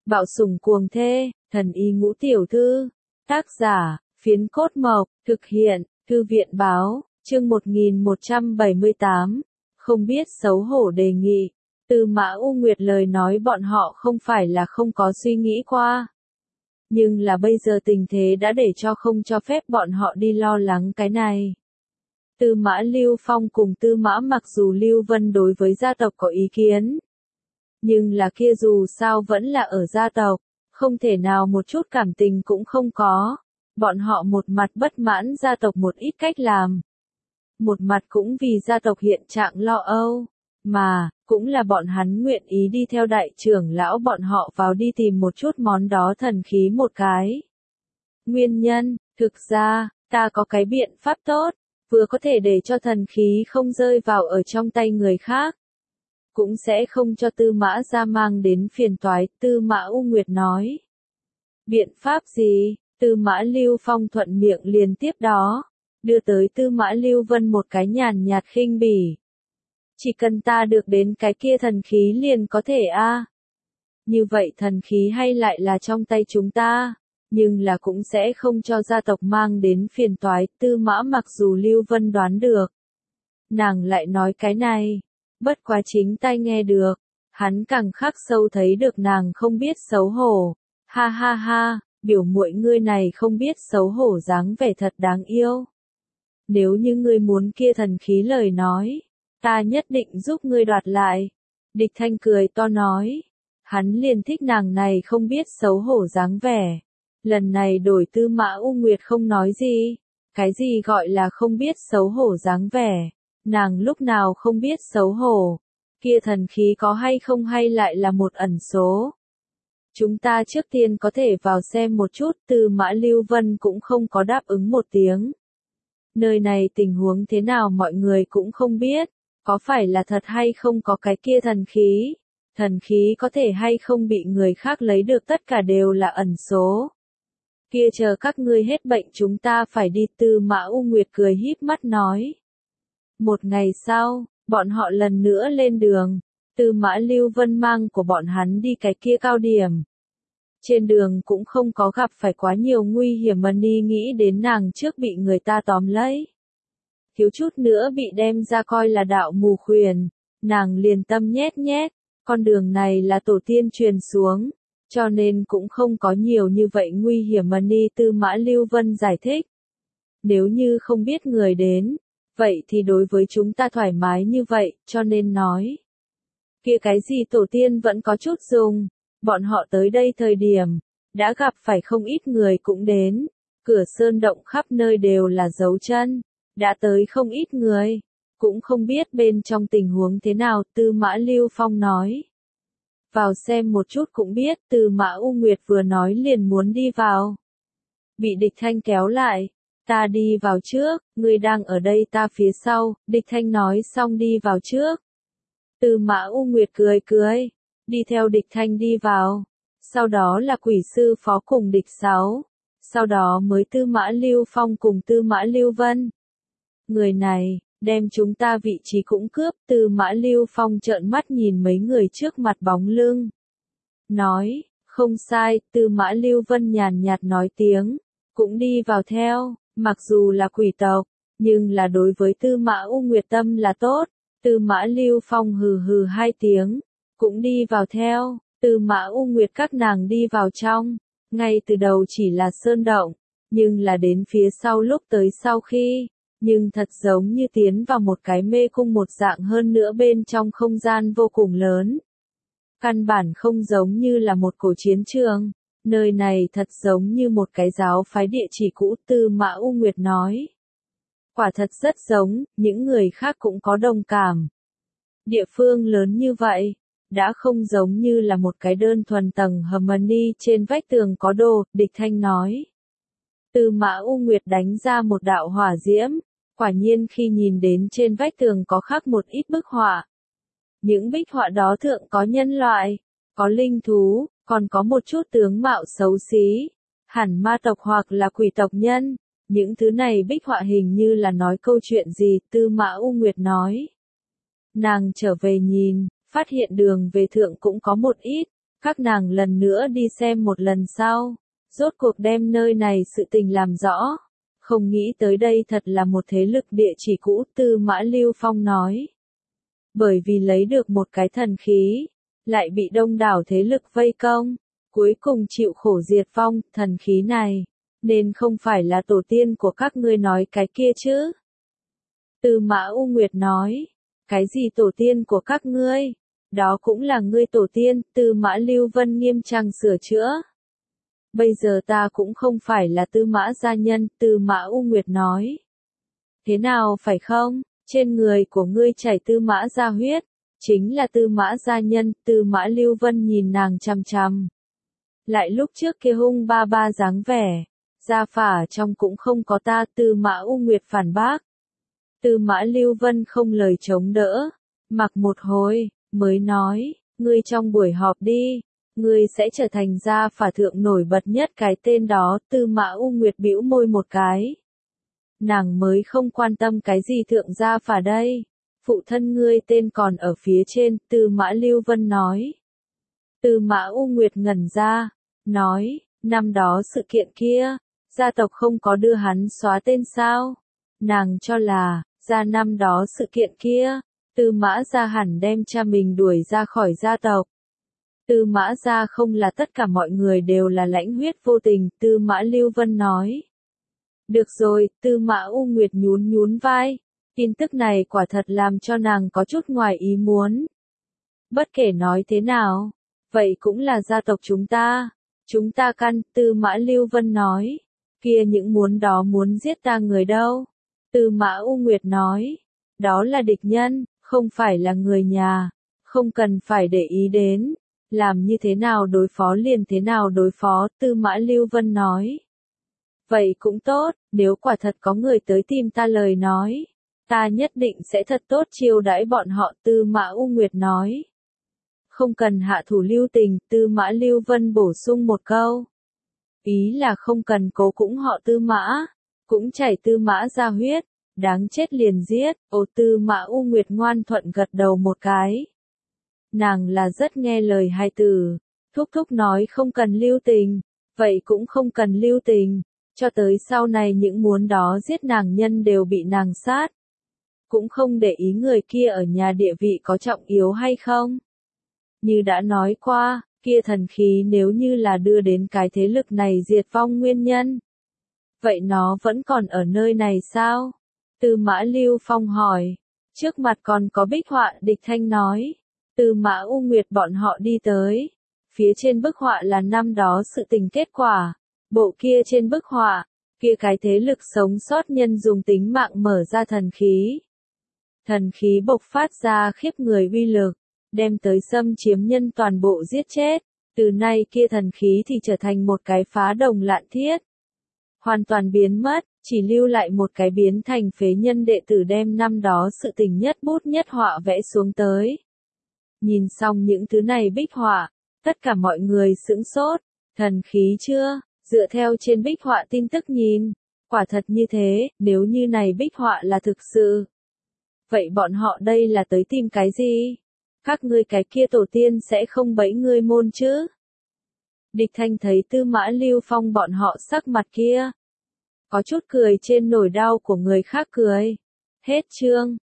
Bạo sủng cuồng thê, thần y ngũ tiểu thư. Tác giả, Phiến Cốt Mộc, thực hiện, Thư viện báo, chương 1178. Không biết xấu hổ đề nghị. Tư Mã U Nguyệt lời nói bọn họ không phải là không có suy nghĩ qua. Nhưng là bây giờ tình thế đã để cho không cho phép bọn họ đi lo lắng cái này. Tư Mã Lưu Phong cùng Tư Mã mặc dù Lưu Vân đối với gia tộc có ý kiến. Nhưng là kia dù sao vẫn là ở gia tộc, không thể nào một chút cảm tình cũng không có. Bọn họ một mặt bất mãn gia tộc một ít cách làm. Một mặt cũng vì gia tộc hiện trạng lo âu. Mà, cũng là bọn hắn nguyện ý đi theo đại trưởng lão bọn họ vào đi tìm một chút món đó thần khí một cái. Nguyên nhân, thực ra, ta có cái biện pháp tốt, vừa có thể để cho thần khí không rơi vào ở trong tay người khác. Cũng sẽ không cho Tư Mã gia mang đến phiền toái, Tư Mã U Nguyệt nói. Biện pháp gì? Tư Mã Lưu Phong thuận miệng liền tiếp đó, đưa tới Tư Mã Lưu Vân một cái nhàn nhạt khinh bỉ. Chỉ cần ta được đến cái kia thần khí liền có thể a. Như vậy thần khí hay lại là trong tay chúng ta, nhưng là cũng sẽ không cho gia tộc mang đến phiền toái, Tư Mã mặc dù Lưu Vân đoán được. Nàng lại nói cái này, bất quá chính tai nghe được, hắn càng khắc sâu thấy được nàng không biết xấu hổ. Ha ha ha, biểu muội ngươi này không biết xấu hổ dáng vẻ thật đáng yêu. Nếu như ngươi muốn kia thần khí lời nói, ta nhất định giúp ngươi đoạt lại. Địch Thanh cười to nói, hắn liền thích nàng này không biết xấu hổ dáng vẻ. Lần này đổi Tư Mã U Nguyệt không nói gì, cái gì gọi là không biết xấu hổ dáng vẻ, nàng lúc nào không biết xấu hổ, kia thần khí có hay không hay lại là một ẩn số. Chúng ta trước tiên có thể vào xem một chút, Tư Mã Lưu Vân cũng không có đáp ứng một tiếng. Nơi này tình huống thế nào mọi người cũng không biết, có phải là thật hay không có cái kia thần khí có thể hay không bị người khác lấy được tất cả đều là ẩn số. Kia chờ các ngươi hết bệnh chúng ta phải đi, Tư Mã U Nguyệt cười híp mắt nói. Một ngày sau, bọn họ lần nữa lên đường, Tư Mã Lưu Vân mang của bọn hắn đi cái kia cao điểm. Trên đường cũng không có gặp phải quá nhiều nguy hiểm mà ni nghĩ đến nàng trước bị người ta tóm lấy. Thiếu chút nữa bị đem ra coi là đạo mù khuyền, nàng liền tâm nhét nhét, con đường này là tổ tiên truyền xuống, cho nên cũng không có nhiều như vậy nguy hiểm mà ni. Tư Mã Lưu Vân giải thích. Nếu như không biết người đến, vậy thì đối với chúng ta thoải mái như vậy, cho nên nói. Kia cái gì tổ tiên vẫn có chút dùng, bọn họ tới đây thời điểm, đã gặp phải không ít người cũng đến, cửa sơn động khắp nơi đều là dấu chân, đã tới không ít người, cũng không biết bên trong tình huống thế nào, Tư Mã Lưu Phong nói. Vào xem một chút cũng biết, Tư Mã U Nguyệt vừa nói liền muốn đi vào. Bị Địch Thanh kéo lại, ta đi vào trước, ngươi đang ở đây ta phía sau, Địch Thanh nói xong đi vào trước. Tư Mã U Nguyệt cười cười, đi theo Địch Thanh đi vào, sau đó là Quỷ Sư Phó cùng Địch Sáu, sau đó mới Tư Mã Lưu Phong cùng Tư Mã Lưu Vân. Người này, đem chúng ta vị trí cũng cướp, Tư Mã Lưu Phong trợn mắt nhìn mấy người trước mặt bóng lưng. Nói, không sai, Tư Mã Lưu Vân nhàn nhạt nói tiếng, cũng đi vào theo, mặc dù là quỷ tộc, nhưng là đối với Tư Mã U Nguyệt tâm là tốt. Tư Mã Lưu Phong hừ hừ hai tiếng, cũng đi vào theo, Tư Mã U Nguyệt các nàng đi vào trong, ngay từ đầu chỉ là sơn động, nhưng là đến phía sau lúc tới sau khi, nhưng thật giống như tiến vào một cái mê cung một dạng, hơn nữa bên trong không gian vô cùng lớn. Căn bản không giống như là một cổ chiến trường, nơi này thật giống như một cái giáo phái địa chỉ cũ, Tư Mã U Nguyệt nói. Quả thật rất giống, những người khác cũng có đồng cảm. Địa phương lớn như vậy, đã không giống như là một cái đơn thuần tầng hầm mà ni trên vách tường có đồ, Địch Thanh nói. Tư Mã U Nguyệt đánh ra một đạo hỏa diễm, quả nhiên khi nhìn đến trên vách tường có khắc một ít bức họa. Những bích họa đó thượng có nhân loại, có linh thú, còn có một chút tướng mạo xấu xí, hẳn ma tộc hoặc là quỷ tộc nhân. Những thứ này bích họa hình như là nói câu chuyện gì, Tư Mã U Nguyệt nói. Nàng trở về nhìn, phát hiện đường về thượng cũng có một ít, Các nàng lần nữa đi xem một lần sau, rốt cuộc đem nơi này sự tình làm rõ. Không nghĩ tới đây thật là một thế lực địa chỉ cũ, Tư Mã Lưu Phong nói. Bởi vì lấy được một cái thần khí, lại bị đông đảo thế lực vây công, cuối cùng chịu khổ diệt vong, thần khí này, nên không phải là tổ tiên của các ngươi nói cái kia chứ. Tư Mã U Nguyệt nói, cái gì tổ tiên của các ngươi? Đó cũng là ngươi tổ tiên, Tư Mã Lưu Vân nghiêm trang sửa chữa. Bây giờ ta cũng không phải là Tư Mã gia nhân, Tư Mã U Nguyệt nói. Thế nào phải không? Trên người của ngươi chảy Tư Mã gia huyết, chính là Tư Mã gia nhân, Tư Mã Lưu Vân nhìn nàng chằm chằm. Lại lúc trước kia hung ba ba dáng vẻ, gia phả trong cũng không có ta, Tư Mã U Nguyệt phản bác. Tư Mã Lưu Vân không lời chống đỡ, mặc một hồi, mới nói, ngươi trong buổi họp đi, ngươi sẽ trở thành gia phả thượng nổi bật nhất cái tên đó, Tư Mã U Nguyệt bĩu môi một cái. Nàng mới không quan tâm cái gì thượng gia phả đây, phụ thân ngươi tên còn ở phía trên, Tư Mã Lưu Vân nói. Tư Mã U Nguyệt ngẩn ra, nói, năm đó sự kiện kia, gia tộc không có đưa hắn xóa tên sao? Nàng cho là, ra năm đó sự kiện kia, Tư Mã gia hẳn đem cha mình đuổi ra khỏi gia tộc. Tư Mã gia không là tất cả mọi người đều là lãnh huyết vô tình, Tư Mã Lưu Vân nói. Được rồi, Tư Mã U Nguyệt nhún nhún vai, tin tức này quả thật làm cho nàng có chút ngoài ý muốn. Bất kể nói thế nào, vậy cũng là gia tộc chúng ta căn, Tư Mã Lưu Vân nói, kia những muốn giết ta người đâu? Tư Mã U Nguyệt nói, đó là địch nhân, không phải là người nhà, không cần phải để ý đến, làm như thế nào đối phó liền thế nào đối phó, Tư Mã Lưu Vân nói. Vậy cũng tốt, nếu quả thật có người tới tìm ta lời nói, ta nhất định sẽ thật tốt chiêu đãi bọn họ, Tư Mã U Nguyệt nói. Không cần hạ thủ lưu tình, Tư Mã Lưu Vân bổ sung một câu. Ý là không cần cố cũng họ Tư Mã, cũng chảy Tư Mã ra huyết, đáng chết liền giết, Tư Mã U Nguyệt ngoan thuận gật đầu một cái. Nàng là rất nghe lời hai từ, thúc thúc nói không cần lưu tình, vậy cũng không cần lưu tình, cho tới sau này những muốn đó giết nàng nhân đều bị nàng sát. Cũng không để ý người kia ở nhà địa vị có trọng yếu hay không. Như đã nói qua, kia thần khí nếu như là đưa đến cái thế lực này diệt vong nguyên nhân. Vậy nó vẫn còn ở nơi này sao? Tư Mã Lưu Phong hỏi. Trước mặt còn có bích họa, Địch Thanh nói. Tư Mã U Nguyệt bọn họ đi tới. Phía trên bức họa là năm đó sự tình kết quả. Bộ kia trên bức họa, kia cái thế lực sống sót nhân dùng tính mạng mở ra thần khí. Thần khí bộc phát ra khiếp người uy lực, đem tới xâm chiếm nhân toàn bộ giết chết. Từ nay kia thần khí thì trở thành một cái phá đồng lạn thiết. Hoàn toàn biến mất, chỉ lưu lại một cái biến thành phế nhân đệ tử đem năm đó sự tình nhất bút nhất họa vẽ xuống tới. Nhìn xong những thứ này bích họa, tất cả mọi người sững sốt, thần khí chưa, dựa theo trên bích họa tin tức nhìn, quả thật như thế, nếu như này bích họa là thực sự. Vậy bọn họ đây là tới tìm cái gì? Các ngươi cái kia tổ tiên sẽ không bẫy ngươi môn chứ? Địch Thanh thấy Tư Mã Lưu Phong bọn họ sắc mặt kia. Có chút cười trên nỗi đau của người khác cười. Hết chương.